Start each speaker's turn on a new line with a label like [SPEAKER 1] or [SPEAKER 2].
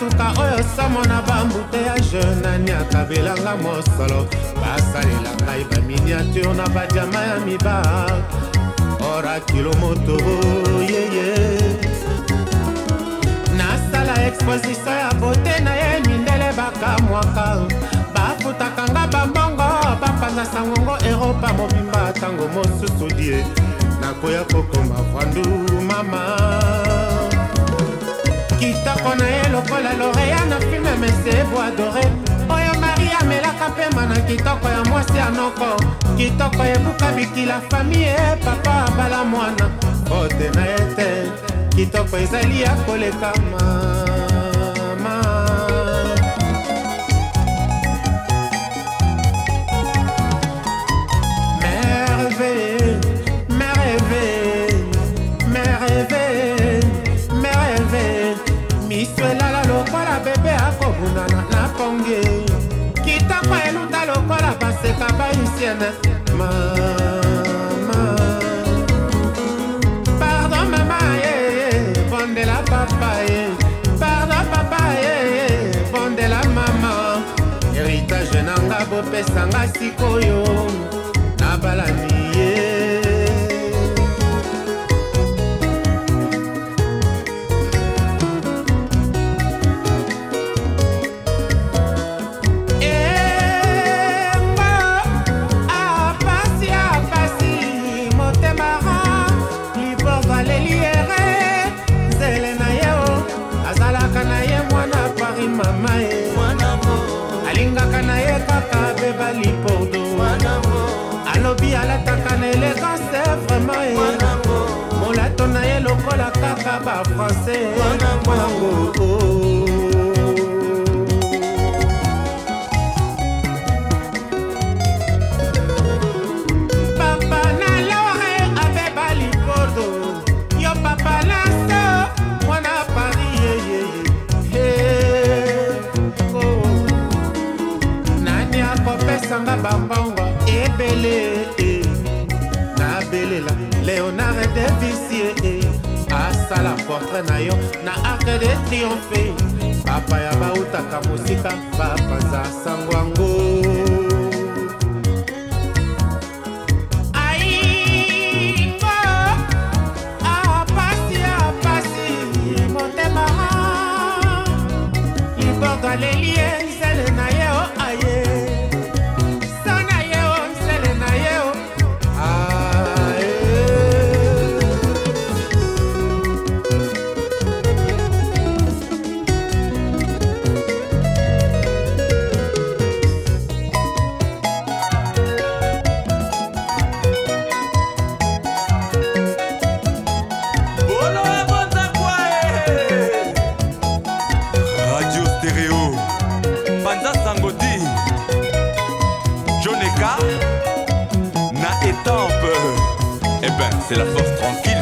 [SPEAKER 1] suka oyo somo na bambuteyage nani akabelanga mosolo basalela ngai baminiature na badiama ya mibar ora kilomoto yeye nasala exposition ya bote na ye mindele bakamwaka bafutakanga bambongo bapanza sangongo eropa mobimba tango mosusu die nakoya kokoma vandu mama kitoko na ye lokola loreya na filme mese boadore oyo mari amelaka pema na kitoko ya mwasi ya noko kitoko ebuka bikila famille papa abala mwana bote na ye te kitoko ezali ya koleka mama merveille miswelala lokola bebe akobunana na ponge kitoko eluta lokola baseka baisienne mama pardon mama bondela papa pardon papa bondela mama héritage nanga bopesanga sikoyo nabalani mama alingaka na ye kaka beba lipordo alobi alataka na elegance vraiment molato na ye lokola kaka bafrancais mwanango papa na lore abeba lipordo yo papa laso mwana paris yeye kopesanga bambongo ebele nabelela Léonard de Vissier asala portrait na yo na Arc de Triomphe papa ya bautaka mosika bapanza sangwango aingo apasi motema libordo alelie nzele na ye o aye
[SPEAKER 2] Na étampe, eh ben c'est la force tranquille.